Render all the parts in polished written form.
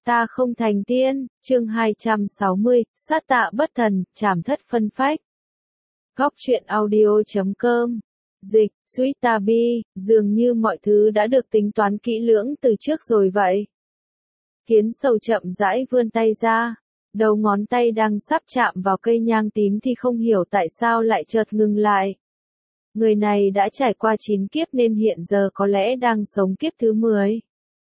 Ta không thành tiên, chương 260, sát tạ bất thần, trảm thất phân phách. Góc truyện audio.com. Dịch, Suýta Bi, dường như mọi thứ đã được tính toán kỹ lưỡng từ trước rồi vậy. Kiến sầu chậm rãi vươn tay ra, đầu ngón tay đang sắp chạm vào cây nhang tím thì không hiểu tại sao lại chợt ngừng lại. Người này đã trải qua 9 kiếp nên hiện giờ có lẽ đang sống kiếp thứ 10.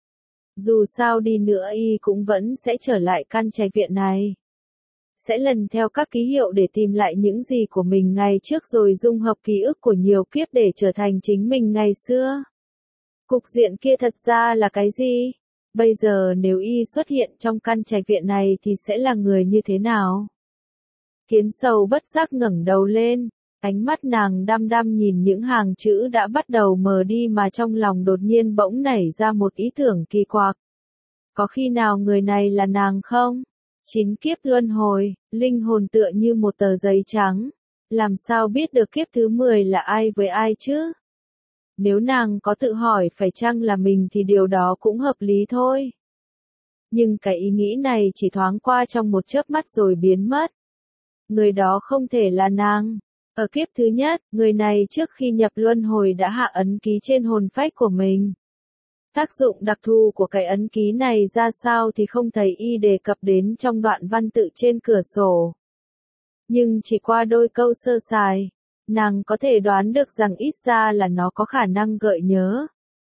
Dù sao đi nữa y cũng vẫn sẽ trở lại căn trạch viện này. Sẽ lần theo các ký hiệu để tìm lại những gì của mình ngày trước rồi dung hợp ký ức của nhiều kiếp để trở thành chính mình ngày xưa. Cục diện kia thật ra là cái gì? Bây giờ nếu y xuất hiện trong căn trạch viện này thì sẽ là người như thế nào? Kiến sầu bất giác ngẩng đầu lên, ánh mắt nàng đăm đăm nhìn những hàng chữ đã bắt đầu mờ đi mà trong lòng đột nhiên bỗng nảy ra một ý tưởng kỳ quặc. Có khi nào người này là nàng không? 9 kiếp luân hồi, linh hồn tựa như một tờ giấy trắng. Làm sao biết được kiếp thứ 10 là ai với ai chứ? Nếu nàng có tự hỏi phải chăng là mình thì điều đó cũng hợp lý thôi. Nhưng cái ý nghĩ này chỉ thoáng qua trong một chớp mắt rồi biến mất. Người đó không thể là nàng. Ở kiếp thứ nhất, người này trước khi nhập luân hồi đã hạ ấn ký trên hồn phách của mình. Tác dụng đặc thù của cái ấn ký này ra sao thì không thấy y đề cập đến trong đoạn văn tự trên cửa sổ. Nhưng chỉ qua đôi câu sơ sài, nàng có thể đoán được rằng ít ra là nó có khả năng gợi nhớ.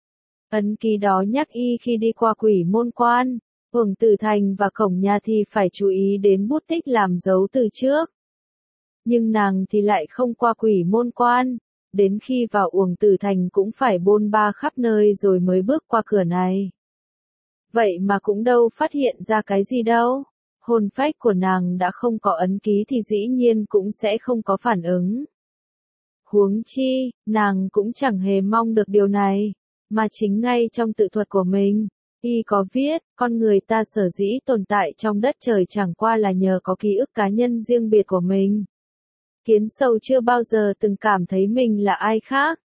Ấn ký đó nhắc y khi đi qua Quỷ Môn Quan, Uổng Tử Thành và cổng nhà thì phải chú ý đến bút tích làm dấu từ trước. Nhưng nàng thì lại không qua Quỷ Môn Quan, đến khi vào Uổng Tử Thành cũng phải bôn ba khắp nơi rồi mới bước qua cửa này. Vậy mà cũng đâu phát hiện ra cái gì đâu. Hồn phách của nàng đã không có ấn ký thì dĩ nhiên cũng sẽ không có phản ứng. Huống chi, nàng cũng chẳng hề mong được điều này, mà chính ngay trong tự thuật của mình, y có viết, con người ta sở dĩ tồn tại trong đất trời chẳng qua là nhờ có ký ức cá nhân riêng biệt của mình. Kiến sầu chưa bao giờ từng cảm thấy mình là ai khác.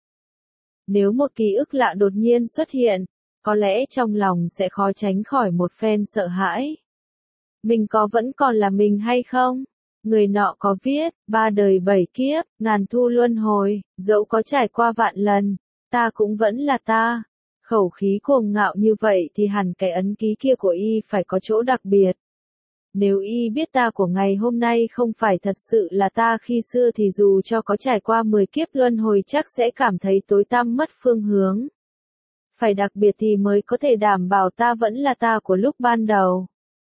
Nếu một ký ức lạ đột nhiên xuất hiện, có lẽ trong lòng sẽ khó tránh khỏi một phen sợ hãi. Mình có vẫn còn là mình hay không? Người nọ có viết, 3 đời 7 kiếp, ngàn thu luân hồi, dẫu có trải qua vạn lần, ta cũng vẫn là ta. Khẩu khí cuồng ngạo như vậy thì hẳn cái ấn ký kia của y phải có chỗ đặc biệt. Nếu y biết ta của ngày hôm nay không phải thật sự là ta khi xưa thì dù cho có trải qua 10 kiếp luân hồi chắc sẽ cảm thấy tối tăm mất phương hướng. Phải đặc biệt thì mới có thể đảm bảo ta vẫn là ta của lúc ban đầu.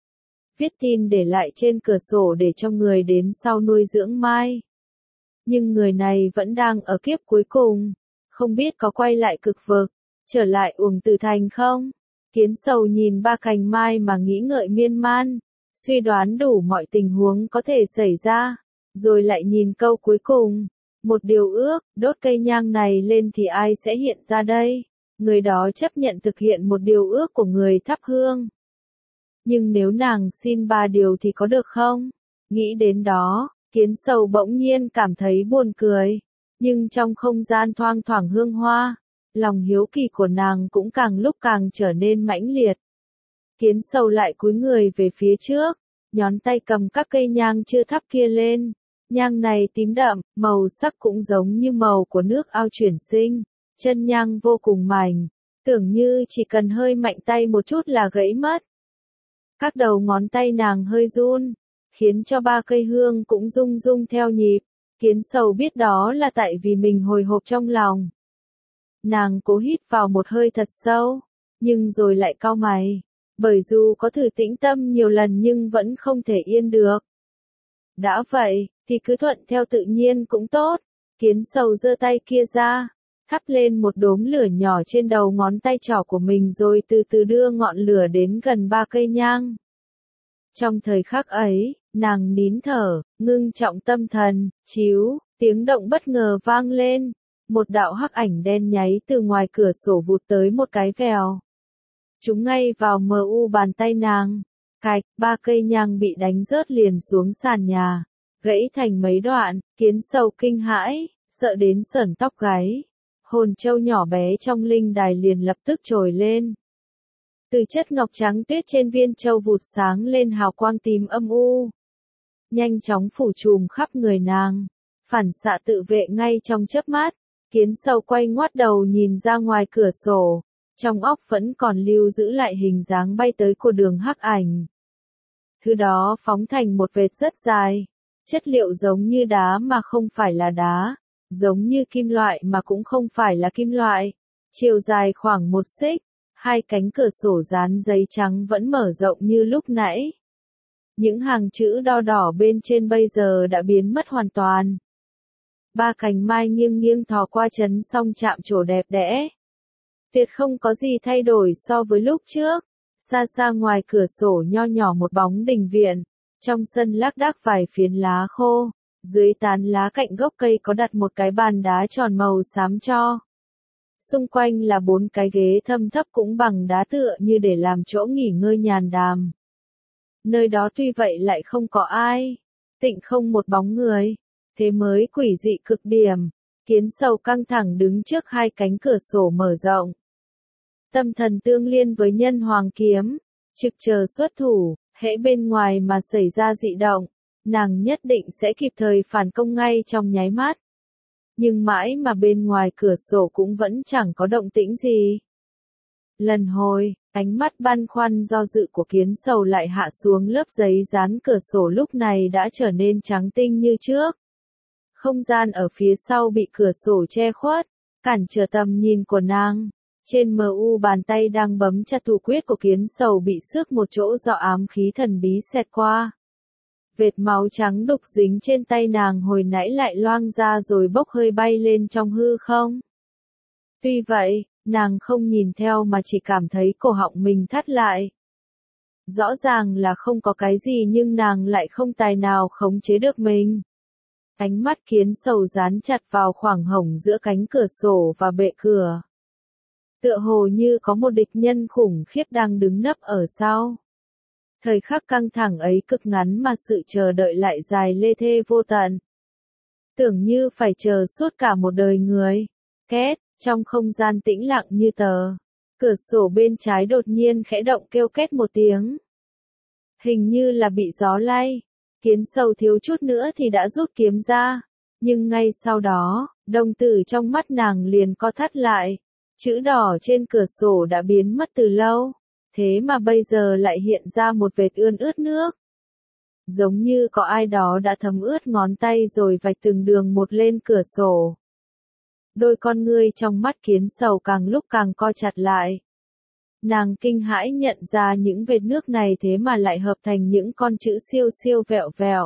Viết tin để lại trên cửa sổ để cho người đến sau nuôi dưỡng mai. Nhưng người này vẫn đang ở kiếp cuối cùng, không biết có quay lại cực vực, trở lại Uổng Tử Thành không? Kiến sầu nhìn ba cành mai mà nghĩ ngợi miên man, suy đoán đủ mọi tình huống có thể xảy ra, rồi lại nhìn câu cuối cùng, một điều ước, đốt cây nhang này lên thì ai sẽ hiện ra đây? Người đó chấp nhận thực hiện một điều ước của người thắp hương. Nhưng nếu nàng xin 3 điều thì có được không? Nghĩ đến đó, kiến sầu bỗng nhiên cảm thấy buồn cười. Nhưng trong không gian thoang thoảng hương hoa, lòng hiếu kỳ của nàng cũng càng lúc càng trở nên mãnh liệt. Kiến sầu lại cúi người về phía trước, nhón tay cầm các cây nhang chưa thắp kia lên. Nhang này tím đậm, màu sắc cũng giống như màu của nước ao chuyển sinh, chân nhang vô cùng mảnh, tưởng như chỉ cần hơi mạnh tay một chút là gãy mất. Các đầu ngón tay nàng hơi run, khiến cho 3 cây hương cũng rung rung theo nhịp. Kiến sầu biết đó là tại vì mình hồi hộp trong lòng. Nàng cố hít vào một hơi thật sâu, nhưng rồi lại cau mày, bởi dù có thử tĩnh tâm nhiều lần nhưng vẫn không thể yên được. Đã vậy, thì cứ thuận theo tự nhiên cũng tốt. Kiến sầu giơ tay kia ra, thắp lên một đốm lửa nhỏ trên đầu ngón tay trỏ của mình rồi từ từ đưa ngọn lửa đến gần 3 cây nhang. Trong thời khắc ấy, nàng nín thở, ngưng trọng tâm thần, chíu, tiếng động bất ngờ vang lên. Một đạo hắc ảnh đen nháy từ ngoài cửa sổ vụt tới một cái vèo. Trúng ngay vào mờ u bàn tay nàng. Cạch, 3 cây nhang bị đánh rớt liền xuống sàn nhà, gãy thành mấy đoạn. Kiến sầu kinh hãi, sợ đến sởn tóc gáy. Hồn trâu nhỏ bé trong linh đài liền lập tức trồi lên. Từ chất ngọc trắng tuyết trên viên châu vụt sáng lên hào quang tím âm u. Nhanh chóng phủ trùm khắp người nàng. Phản xạ tự vệ ngay trong chớp mắt. Kiến sầu quay ngoắt đầu nhìn ra ngoài cửa sổ. Trong óc vẫn còn lưu giữ lại hình dáng bay tới của đường hắc ảnh. Thứ đó phóng thành một vệt rất dài. Chất liệu giống như đá mà không phải là đá. Giống như kim loại mà cũng không phải là kim loại. Chiều dài khoảng 1 xích. Hai cánh cửa sổ dán giấy trắng vẫn mở rộng như lúc nãy. Những hàng chữ đo đỏ bên trên bây giờ đã biến mất hoàn toàn. 3 cành mai nghiêng nghiêng thò qua chấn song chạm trổ đẹp đẽ. Tuyệt không có gì thay đổi so với lúc trước. Xa xa ngoài cửa sổ nho nhỏ một bóng đình viện. Trong sân lác đác vài phiến lá khô. Dưới tán lá cạnh gốc cây có đặt một cái bàn đá tròn màu xám cho. Xung quanh là 4 cái ghế thâm thấp cũng bằng đá tựa như để làm chỗ nghỉ ngơi nhàn đàm. Nơi đó tuy vậy lại không có ai. Tịnh không một bóng người. Thế mới quỷ dị cực điểm. Kiến sầu căng thẳng đứng trước hai cánh cửa sổ mở rộng. Tâm thần tương liên với nhân hoàng kiếm. Trực chờ xuất thủ, hễ bên ngoài mà xảy ra dị động. Nàng nhất định sẽ kịp thời phản công ngay trong nháy mắt. Nhưng mãi mà bên ngoài cửa sổ cũng vẫn chẳng có động tĩnh gì. Lần hồi, ánh mắt băn khoăn do dự của kiến sầu lại hạ xuống lớp giấy dán cửa sổ lúc này đã trở nên trắng tinh như trước. Không gian ở phía sau bị cửa sổ che khuất, cản trở tầm nhìn của nàng. Trên MU bàn tay đang bấm chặt thủ quyết của kiến sầu bị xước một chỗ do ám khí thần bí xẹt qua. Vệt máu trắng đục dính trên tay nàng hồi nãy lại loang ra rồi bốc hơi bay lên trong hư không. Tuy vậy, nàng không nhìn theo mà chỉ cảm thấy cổ họng mình thắt lại. Rõ ràng là không có cái gì nhưng nàng lại không tài nào khống chế được mình. Ánh mắt kiến sầu dán chặt vào khoảng hổng giữa cánh cửa sổ và bệ cửa. Tựa hồ như có một địch nhân khủng khiếp đang đứng nấp ở sau. Thời khắc căng thẳng ấy cực ngắn mà sự chờ đợi lại dài lê thê vô tận. Tưởng như phải chờ suốt cả một đời người. Két, trong không gian tĩnh lặng như tờ. Cửa sổ bên trái đột nhiên khẽ động kêu két một tiếng. Hình như là bị gió lay. Kiến sầu thiếu chút nữa thì đã rút kiếm ra. Nhưng ngay sau đó, đồng tử trong mắt nàng liền co thắt lại. Chữ đỏ trên cửa sổ đã biến mất từ lâu. Thế mà bây giờ lại hiện ra một vệt ươn ướt nước. Giống như có ai đó đã thấm ướt ngón tay rồi vạch từng đường một lên cửa sổ. Đôi con ngươi trong mắt kiến sầu càng lúc càng co chặt lại. Nàng kinh hãi nhận ra những vệt nước này thế mà lại hợp thành những con chữ siêu siêu vẹo vẹo.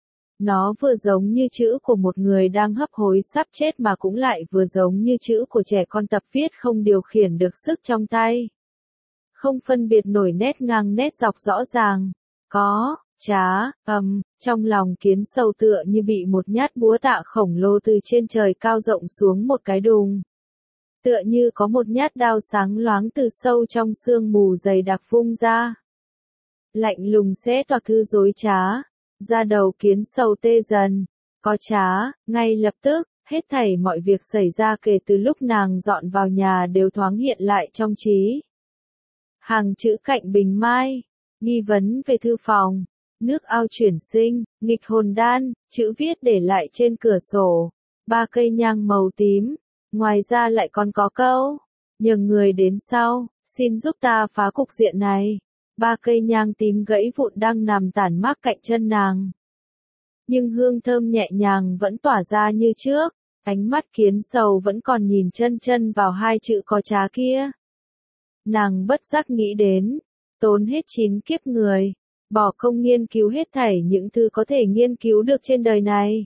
Nó vừa giống như chữ của một người đang hấp hối sắp chết mà cũng lại vừa giống như chữ của trẻ con tập viết không điều khiển được sức trong tay. Không phân biệt nổi nét ngang nét dọc rõ ràng. Có, trá, trong lòng kiến sầu tựa như bị một nhát búa tạ khổng lồ từ trên trời cao rộng xuống một cái đùng. Tựa như có một nhát đao sáng loáng từ sâu trong sương mù dày đặc vung ra. Lạnh lùng xé toạc thư dối trá. Da đầu kiến sầu tê dần. Có trá, ngay lập tức, hết thảy mọi việc xảy ra kể từ lúc nàng dọn vào nhà đều thoáng hiện lại trong trí. Hàng chữ cạnh bình mai, nghi vấn về thư phòng, nước ao chuyển sinh, nghịch hồn đan, chữ viết để lại trên cửa sổ, 3 cây nhang màu tím, ngoài ra lại còn có câu, nhờ người đến sau, xin giúp ta phá cục diện này. 3 cây nhang tím gãy vụn đang nằm tản mát cạnh chân nàng. Nhưng hương thơm nhẹ nhàng vẫn tỏa ra như trước, ánh mắt kiến sầu vẫn còn nhìn chân chân vào hai chữ có trá kia. Nàng bất giác nghĩ đến, tốn hết 9 kiếp người, bỏ công nghiên cứu hết thảy những thứ có thể nghiên cứu được trên đời này.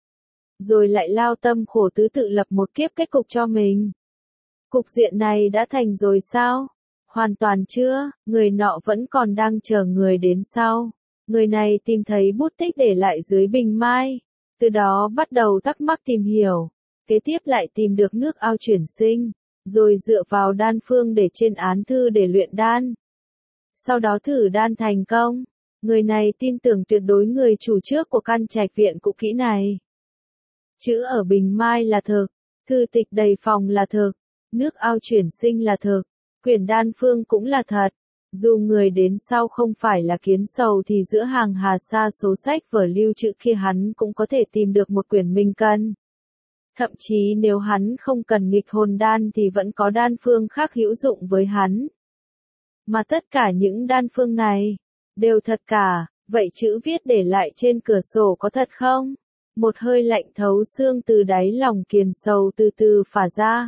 Rồi lại lao tâm khổ tứ tự lập một kiếp kết cục cho mình. Cục diện này đã thành rồi sao? Hoàn toàn chưa, người nọ vẫn còn đang chờ người đến sau. Người này tìm thấy bút tích để lại dưới bình mai. Từ đó bắt đầu thắc mắc tìm hiểu. Kế tiếp lại tìm được nước ao chuyển sinh. Rồi dựa vào đan phương để trên án thư để luyện đan. Sau đó thử đan thành công. Người này tin tưởng tuyệt đối người chủ trước của căn trạch viện cũ kỹ này. Chữ ở bình mai là thực. Thư tịch đầy phòng là thực. Nước ao chuyển sinh là thực. Quyển đan phương cũng là thật. Dù người đến sau không phải là Kiến Sầu thì giữa hàng hà sa số sách vở lưu trữ kia hắn cũng có thể tìm được một quyển minh cân. Thậm chí nếu hắn không cần nghịch hồn đan thì vẫn có đan phương khác hữu dụng với hắn. Mà tất cả những đan phương này, đều thật cả, vậy chữ viết để lại trên cửa sổ có thật không? Một hơi lạnh thấu xương từ đáy lòng Kiền Sầu từ từ phả ra.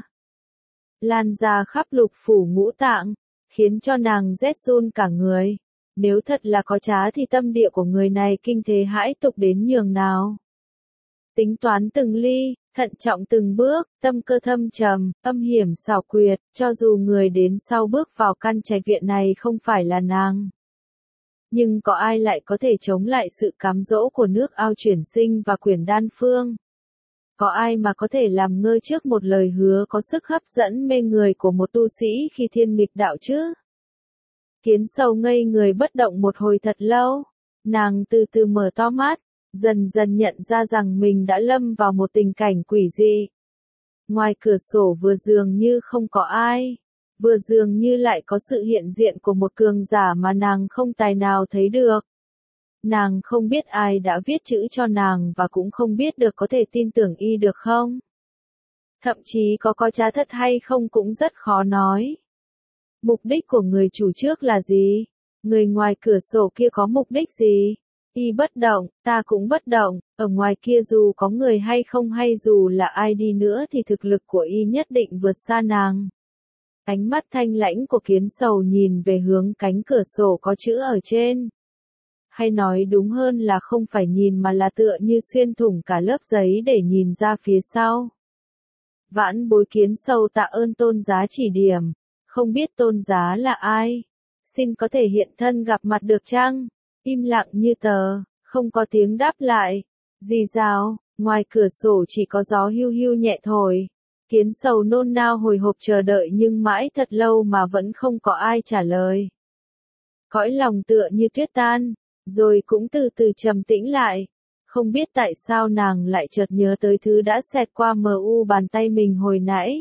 Lan ra khắp lục phủ ngũ tạng, khiến cho nàng rét run cả người. Nếu thật là có trá thì tâm địa của người này kinh thế hãi tục đến nhường nào. Tính toán từng ly, thận trọng từng bước, tâm cơ thâm trầm, âm hiểm xảo quyệt, cho dù người đến sau bước vào căn trạch viện này không phải là nàng. Nhưng có ai lại có thể chống lại sự cám dỗ của nước ao chuyển sinh và quyển đan phương? Có ai mà có thể làm ngơ trước một lời hứa có sức hấp dẫn mê người của một tu sĩ khi thiên nghịch đạo chứ? Kiến Sầu ngây người bất động một hồi thật lâu, nàng từ từ mở to mắt, dần dần nhận ra rằng mình đã lâm vào một tình cảnh quỷ dị. Ngoài cửa sổ vừa dường như không có ai, vừa dường như lại có sự hiện diện của một cường giả mà nàng không tài nào thấy được. Nàng không biết ai đã viết chữ cho nàng và cũng không biết được có thể tin tưởng y được không. Thậm chí có trá thật hay không cũng rất khó nói. Mục đích của người chủ trước là gì? Người ngoài cửa sổ kia có mục đích gì? Y bất động, ta cũng bất động, ở ngoài kia dù có người hay không hay dù là ai đi nữa thì thực lực của y nhất định vượt xa nàng. Ánh mắt thanh lãnh của Kiến Sầu nhìn về hướng cánh cửa sổ có chữ ở trên. Hay nói đúng hơn là không phải nhìn mà là tựa như xuyên thủng cả lớp giấy để nhìn ra phía sau. Vãn bối Kiến Sầu tạ ơn tôn giá chỉ điểm, không biết tôn giá là ai? Xin có thể hiện thân gặp mặt được chăng? Im lặng như tờ, không có tiếng đáp lại. Rì rào, ngoài cửa sổ chỉ có gió hiu hiu nhẹ thổi. Kiến Sầu nôn nao hồi hộp chờ đợi nhưng mãi thật lâu mà vẫn không có ai trả lời. Cõi lòng tựa như tuyết tan, rồi cũng từ từ trầm tĩnh lại. Không biết tại sao nàng lại chợt nhớ tới thứ đã xẹt qua mờ u bàn tay mình hồi nãy.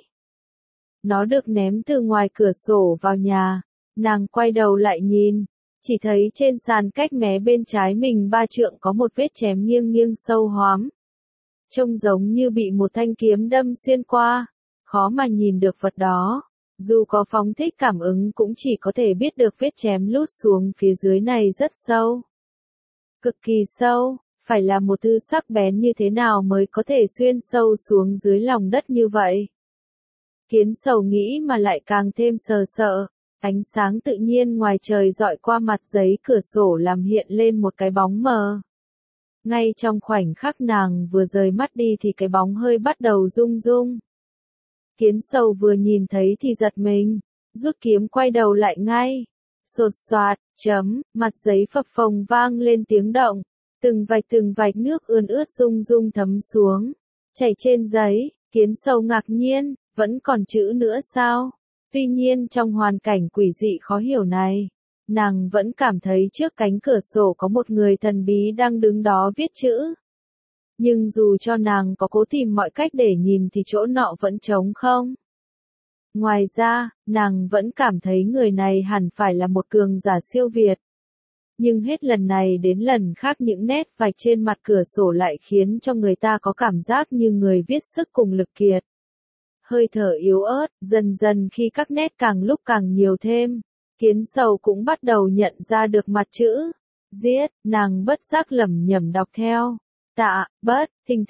Nó được ném từ ngoài cửa sổ vào nhà, nàng quay đầu lại nhìn, chỉ thấy trên sàn cách mé bên trái mình 3 trượng có một vết chém nghiêng nghiêng sâu hoắm. Trông giống như bị một thanh kiếm đâm xuyên qua, khó mà nhìn được vật đó. Dù có phóng thích cảm ứng cũng chỉ có thể biết được vết chém lút xuống phía dưới này rất sâu. Cực kỳ sâu, phải là một thứ sắc bén như thế nào mới có thể xuyên sâu xuống dưới lòng đất như vậy. Kiến Sầu nghĩ mà lại càng thêm sợ. Ánh sáng tự nhiên ngoài trời dọi qua mặt giấy cửa sổ làm hiện lên một cái bóng mờ. Ngay trong khoảnh khắc nàng vừa rời mắt đi thì cái bóng hơi bắt đầu rung rung. Kiến Sầu vừa nhìn thấy thì giật mình, rút kiếm quay đầu lại ngay. Sột soạt, mặt giấy phập phồng vang lên tiếng động. Từng vạch nước ươn ướt rung rung thấm xuống, chảy trên giấy. Kiến Sầu ngạc nhiên, vẫn còn chữ nữa sao? Tuy nhiên trong hoàn cảnh quỷ dị khó hiểu này, nàng vẫn cảm thấy trước cánh cửa sổ có một người thần bí đang đứng đó viết chữ. Nhưng dù cho nàng có cố tìm mọi cách để nhìn thì chỗ nọ vẫn trống không. Ngoài ra, nàng vẫn cảm thấy người này hẳn phải là một cường giả siêu việt. Nhưng hết lần này đến lần khác những nét vạch trên mặt cửa sổ lại khiến cho người ta có cảm giác như người viết sức cùng lực kiệt. Hơi thở yếu ớt, dần dần khi các nét càng lúc càng nhiều thêm, Kiến Sầu cũng bắt đầu nhận ra được mặt chữ. Giết, nàng bất giác lẩm nhẩm đọc theo. Tạ, bất,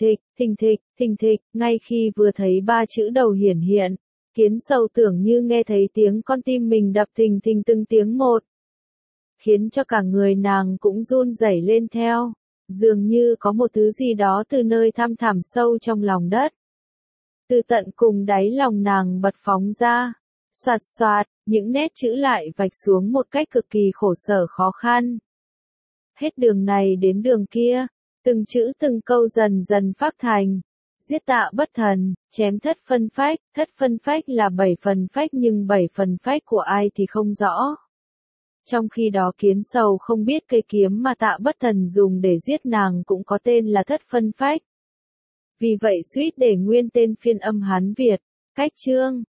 thình thịch, ngay khi vừa thấy 3 chữ đầu hiển hiện, Kiến Sầu tưởng như nghe thấy tiếng con tim mình đập thình thình từng tiếng một. Khiến cho cả người nàng cũng run rẩy lên theo, dường như có một thứ gì đó từ nơi thăm thẳm sâu trong lòng đất. Từ tận cùng đáy lòng nàng bật phóng ra, xoạt xoạt, những nét chữ lại vạch xuống một cách cực kỳ khổ sở khó khăn. Hết đường này đến đường kia, từng chữ từng câu dần dần phác thành. Giết Tạ Bất Thần, chém thất phân phách là 7 phần phách nhưng 7 phần phách của ai thì không rõ. Trong khi đó Kiến Sầu không biết cây kiếm mà Tạ Bất Thần dùng để giết nàng cũng có tên là thất phân phách. Vì vậy suýt để nguyên tên phiên âm Hán Việt. Cách chương